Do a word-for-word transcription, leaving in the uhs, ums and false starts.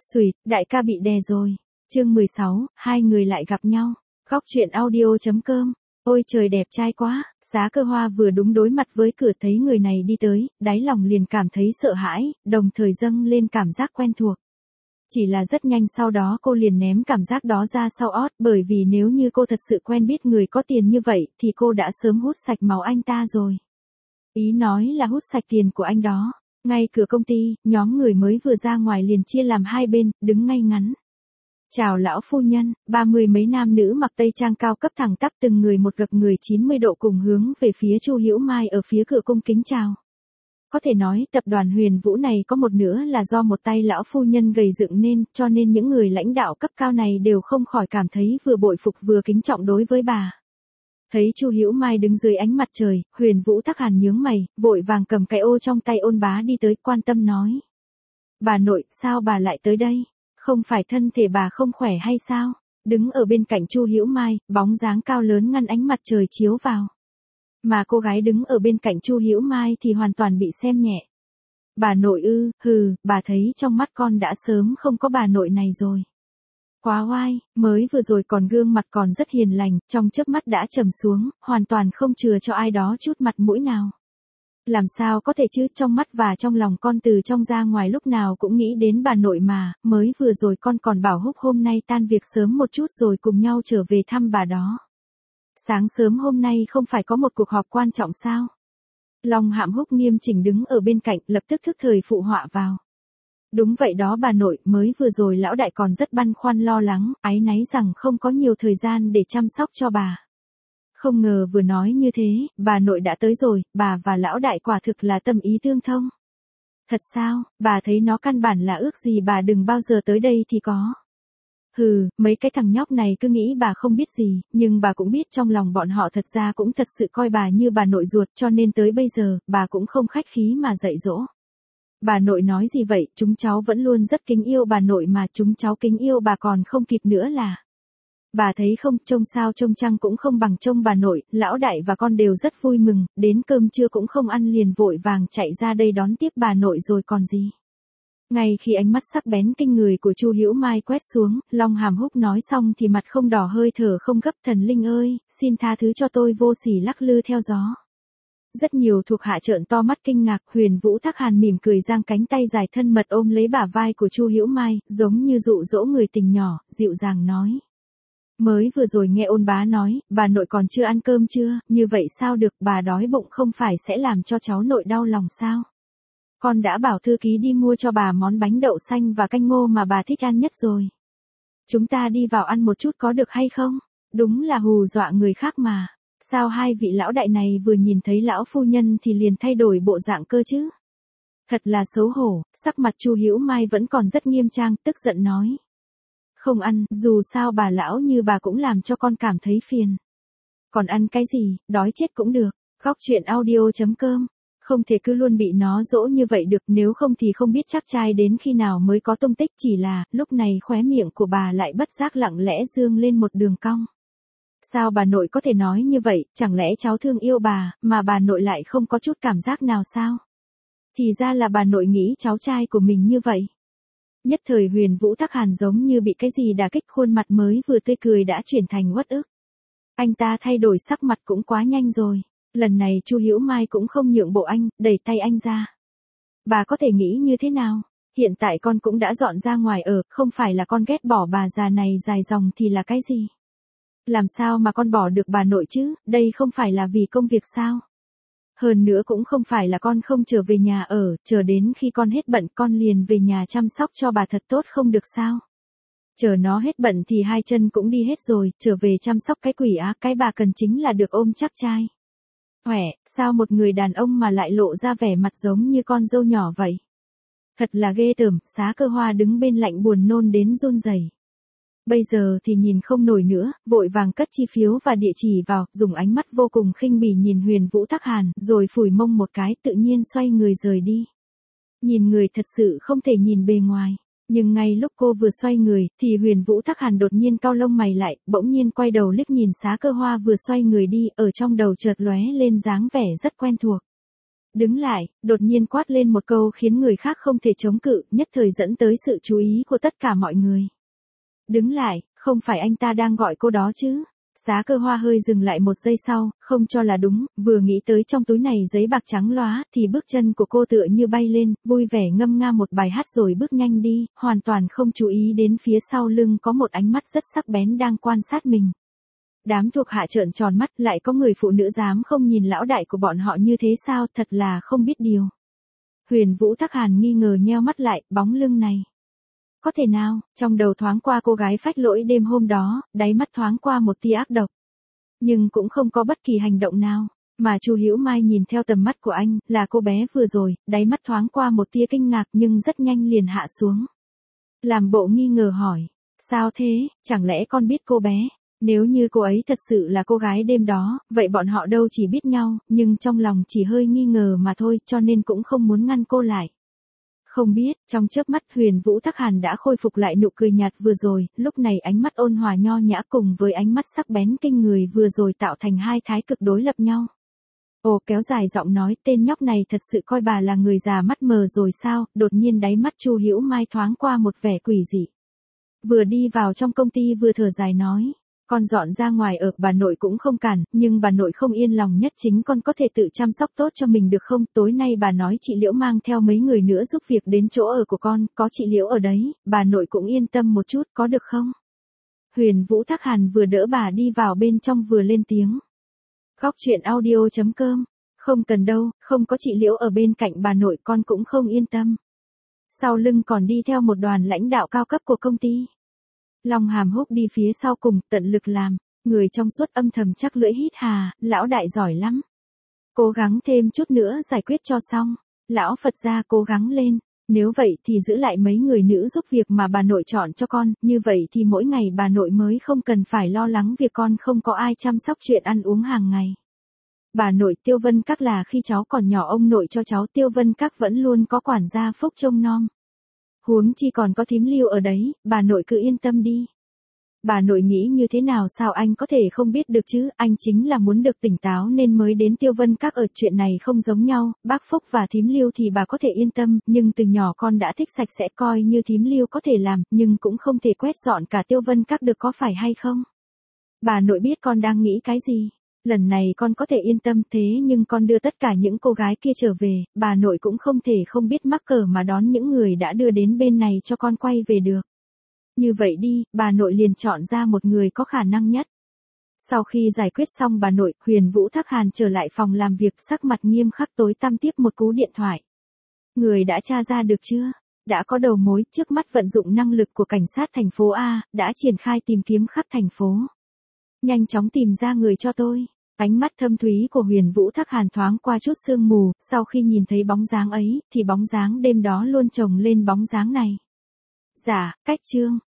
Xùi, đại ca bị đè rồi. Chương mười sáu, hai người lại gặp nhau. Góc truyện audio.com. Ôi trời đẹp trai quá, Xá Cơ Hoa vừa đúng đối mặt với cửa thấy người này đi tới, đáy lòng liền cảm thấy sợ hãi, đồng thời dâng lên cảm giác quen thuộc. Chỉ là rất nhanh sau đó cô liền ném cảm giác đó ra sau ót, bởi vì nếu như cô thật sự quen biết người có tiền như vậy thì cô đã sớm hút sạch máu anh ta rồi. Ý nói là hút sạch tiền của anh đó. Ngay cửa công ty, nhóm người mới vừa ra ngoài liền chia làm hai bên, đứng ngay ngắn. Chào lão phu nhân, ba mươi mấy nam nữ mặc tây trang cao cấp thẳng tắp từng người một gập người chín mươi độ cùng hướng về phía Chu Hữu Mai ở phía cửa cung kính chào. Có thể nói tập đoàn Huyền Vũ này có một nửa là do một tay lão phu nhân gầy dựng nên, cho nên những người lãnh đạo cấp cao này đều không khỏi cảm thấy vừa bội phục vừa kính trọng đối với bà. Thấy Chu Hữu Mai đứng dưới ánh mặt trời, Huyền Vũ Thắc Hàn nhướng mày, vội vàng cầm cái ô trong tay ôn bá đi tới quan tâm nói. Bà nội, sao bà lại tới đây? Không phải thân thể bà không khỏe hay sao? Đứng ở bên cạnh Chu Hữu Mai, bóng dáng cao lớn ngăn ánh mặt trời chiếu vào. Mà cô gái đứng ở bên cạnh Chu Hữu Mai thì hoàn toàn bị xem nhẹ. Bà nội ư, hừ, bà thấy trong mắt con đã sớm không có bà nội này rồi. Quá oai, mới vừa rồi còn gương mặt còn rất hiền lành, trong chớp mắt đã trầm xuống, hoàn toàn không chừa cho ai đó chút mặt mũi nào. Làm sao có thể chứ, trong mắt và trong lòng con từ trong ra ngoài lúc nào cũng nghĩ đến bà nội mà, mới vừa rồi con còn bảo Húc hôm nay tan việc sớm một chút rồi cùng nhau trở về thăm bà đó. Sáng sớm hôm nay không phải có một cuộc họp quan trọng sao? Long Hạm Húc nghiêm chỉnh đứng ở bên cạnh, lập tức thức thời phụ họa vào. Đúng vậy đó bà nội, mới vừa rồi lão đại còn rất băn khoăn lo lắng, áy náy rằng không có nhiều thời gian để chăm sóc cho bà. Không ngờ vừa nói như thế, bà nội đã tới rồi, bà và lão đại quả thực là tâm ý tương thông. Thật sao, bà thấy nó căn bản là ước gì bà đừng bao giờ tới đây thì có. Hừ, mấy cái thằng nhóc này cứ nghĩ bà không biết gì, nhưng bà cũng biết trong lòng bọn họ thật ra cũng thật sự coi bà như bà nội ruột, cho nên tới bây giờ, bà cũng không khách khí mà dạy dỗ. Bà nội nói gì vậy, chúng cháu vẫn luôn rất kính yêu bà nội mà, chúng cháu kính yêu bà còn không kịp nữa là. Bà thấy không, trông sao trông trăng cũng không bằng trông bà nội, lão đại và con đều rất vui mừng, đến cơm trưa cũng không ăn liền vội vàng chạy ra đây đón tiếp bà nội rồi còn gì. Ngay khi ánh mắt sắc bén kinh người của Chu Hữu Mai quét xuống, Long Hàm Húc nói xong thì mặt không đỏ hơi thở không gấp. Thần linh ơi, xin tha thứ cho tôi vô sỉ lắc lư theo gió. Rất nhiều thuộc hạ trợn to mắt kinh ngạc, Huyền Vũ Thắc Hàn mỉm cười giang cánh tay dài thân mật ôm lấy bả vai của Chu Hữu Mai, giống như dụ dỗ người tình nhỏ, dịu dàng nói. Mới vừa rồi nghe ôn bá nói, bà nội còn chưa ăn cơm chưa, như vậy sao được, bà đói bụng không phải sẽ làm cho cháu nội đau lòng sao? Con đã bảo thư ký đi mua cho bà món bánh đậu xanh và canh ngô mà bà thích ăn nhất rồi. Chúng ta đi vào ăn một chút có được hay không? Đúng là hù dọa người khác mà. Sao hai vị lão đại này vừa nhìn thấy lão phu nhân thì liền thay đổi bộ dạng cơ chứ? Thật là xấu hổ, sắc mặt Chu Hữu Mai vẫn còn rất nghiêm trang, tức giận nói. Không ăn, dù sao bà lão như bà cũng làm cho con cảm thấy phiền. Còn ăn cái gì, đói chết cũng được. Góc truyện audio.com. Không thể cứ luôn bị nó dỗ như vậy được, nếu không thì không biết chắc trai đến khi nào mới có tung tích, chỉ là, lúc này khóe miệng của bà lại bất giác lặng lẽ dương lên một đường cong. Sao bà nội có thể nói như vậy, chẳng lẽ cháu thương yêu bà, mà bà nội lại không có chút cảm giác nào sao? Thì ra là bà nội nghĩ cháu trai của mình như vậy. Nhất thời Huyền Vũ Thắc Hàn giống như bị cái gì đả kích, khuôn mặt mới vừa tươi cười đã chuyển thành uất ức. Anh ta thay đổi sắc mặt cũng quá nhanh rồi. Lần này Chu Hữu Mai cũng không nhượng bộ anh, đẩy tay anh ra. Bà có thể nghĩ như thế nào? Hiện tại con cũng đã dọn ra ngoài ở, không phải là con ghét bỏ bà già này dài dòng thì là cái gì? Làm sao mà con bỏ được bà nội chứ, đây không phải là vì công việc sao? Hơn nữa cũng không phải là con không trở về nhà ở, chờ đến khi con hết bận con liền về nhà chăm sóc cho bà thật tốt không được sao? Chờ nó hết bận thì hai chân cũng đi hết rồi, trở về chăm sóc cái quỷ á, cái bà cần chính là được ôm chắc trai. Huệ, sao một người đàn ông mà lại lộ ra vẻ mặt giống như con dâu nhỏ vậy? Thật là ghê tởm, Xá Cơ Hoa đứng bên lạnh buồn nôn đến run rẩy. Bây giờ thì nhìn không nổi nữa, vội vàng cất chi phiếu và địa chỉ vào, dùng ánh mắt vô cùng khinh bỉ nhìn Huyền Vũ Thắc Hàn, rồi phủi mông một cái tự nhiên xoay người rời đi. Nhìn người thật sự không thể nhìn bề ngoài. Nhưng ngay lúc cô vừa xoay người, thì Huyền Vũ Thắc Hàn đột nhiên cau lông mày lại, bỗng nhiên quay đầu liếc nhìn Xá Cơ Hoa vừa xoay người đi, ở trong đầu chợt lóe lên dáng vẻ rất quen thuộc. Đứng lại, đột nhiên quát lên một câu khiến người khác không thể chống cự, nhất thời dẫn tới sự chú ý của tất cả mọi người. Đứng lại, không phải anh ta đang gọi cô đó chứ? Xá Cơ Hoa hơi dừng lại một giây sau, không cho là đúng, vừa nghĩ tới trong túi này giấy bạc trắng lóa, thì bước chân của cô tựa như bay lên, vui vẻ ngâm nga một bài hát rồi bước nhanh đi, hoàn toàn không chú ý đến phía sau lưng có một ánh mắt rất sắc bén đang quan sát mình. Đám thuộc hạ trợn tròn mắt, lại có người phụ nữ dám không nhìn lão đại của bọn họ như thế sao, thật là không biết điều. Huyền Vũ Thác Hàn nghi ngờ nheo mắt lại, bóng lưng này. Có thể nào, trong đầu thoáng qua cô gái phách lỗi đêm hôm đó, đáy mắt thoáng qua một tia ác độc. Nhưng cũng không có bất kỳ hành động nào, mà Chu Hữu Mai nhìn theo tầm mắt của anh, là cô bé vừa rồi, đáy mắt thoáng qua một tia kinh ngạc nhưng rất nhanh liền hạ xuống. Làm bộ nghi ngờ hỏi, sao thế, chẳng lẽ con biết cô bé? Nếu như cô ấy thật sự là cô gái đêm đó, vậy bọn họ đâu chỉ biết nhau, nhưng trong lòng chỉ hơi nghi ngờ mà thôi, cho nên cũng không muốn ngăn cô lại. Không biết, trong chớp mắt Huyền Vũ Thác Hàn đã khôi phục lại nụ cười nhạt vừa rồi, lúc này ánh mắt ôn hòa nho nhã cùng với ánh mắt sắc bén kinh người vừa rồi tạo thành hai thái cực đối lập nhau. Ồ, kéo dài giọng nói, tên nhóc này thật sự coi bà là người già mắt mờ rồi sao? Đột nhiên đáy mắt Chu Hữu Mai thoáng qua một vẻ quỷ dị. Vừa đi vào trong công ty vừa thở dài nói. Con dọn ra ngoài ở, bà nội cũng không cản, nhưng bà nội không yên lòng nhất chính con có thể tự chăm sóc tốt cho mình được không? Tối nay bà nói chị Liễu mang theo mấy người nữa giúp việc đến chỗ ở của con, có chị Liễu ở đấy, bà nội cũng yên tâm một chút, có được không? Huyền Vũ Thác Hàn vừa đỡ bà đi vào bên trong vừa lên tiếng. Góc truyện audio chấm com, không cần đâu, không có chị Liễu ở bên cạnh bà nội con cũng không yên tâm. Sau lưng còn đi theo một đoàn lãnh đạo cao cấp của công ty. Long Hàm Húc đi phía sau cùng, tận lực làm, người trong suốt âm thầm chắc lưỡi hít hà, lão đại giỏi lắm. Cố gắng thêm chút nữa giải quyết cho xong, lão Phật gia cố gắng lên, nếu vậy thì giữ lại mấy người nữ giúp việc mà bà nội chọn cho con, như vậy thì mỗi ngày bà nội mới không cần phải lo lắng việc con không có ai chăm sóc chuyện ăn uống hàng ngày. Bà nội Tiêu Vân Các là khi cháu còn nhỏ ông nội cho cháu Tiêu Vân Các vẫn luôn có quản gia phúc trông nom. Huống chi còn có thím Lưu ở đấy, bà nội cứ yên tâm đi. Bà nội nghĩ như thế nào sao anh có thể không biết được chứ, anh chính là muốn được tỉnh táo nên mới đến Tiêu Vân Các ở, chuyện này không giống nhau, bác Phúc và thím Lưu thì bà có thể yên tâm, nhưng từ nhỏ con đã thích sạch sẽ, coi như thím Lưu có thể làm, nhưng cũng không thể quét dọn cả Tiêu Vân Các được, có phải hay không? Bà nội biết con đang nghĩ cái gì. Lần này con có thể yên tâm, thế nhưng con đưa tất cả những cô gái kia trở về, bà nội cũng không thể không biết mắc cỡ mà đón những người đã đưa đến bên này cho con quay về được. Như vậy đi, bà nội liền chọn ra một người có khả năng nhất. Sau khi giải quyết xong bà nội, Huyền Vũ Thác Hàn trở lại phòng làm việc, sắc mặt nghiêm khắc tối tăm tiếp một cú điện thoại. Người đã tra ra được chưa? Đã có đầu mối, trước mắt vận dụng năng lực của cảnh sát thành phố A, đã triển khai tìm kiếm khắp thành phố. Nhanh chóng tìm ra người cho tôi. Ánh mắt thâm thúy của Huyền Vũ Thác Hàn thoáng qua chút sương mù, sau khi nhìn thấy bóng dáng ấy, thì bóng dáng đêm đó luôn chồng lên bóng dáng này. Dạ, cách chương.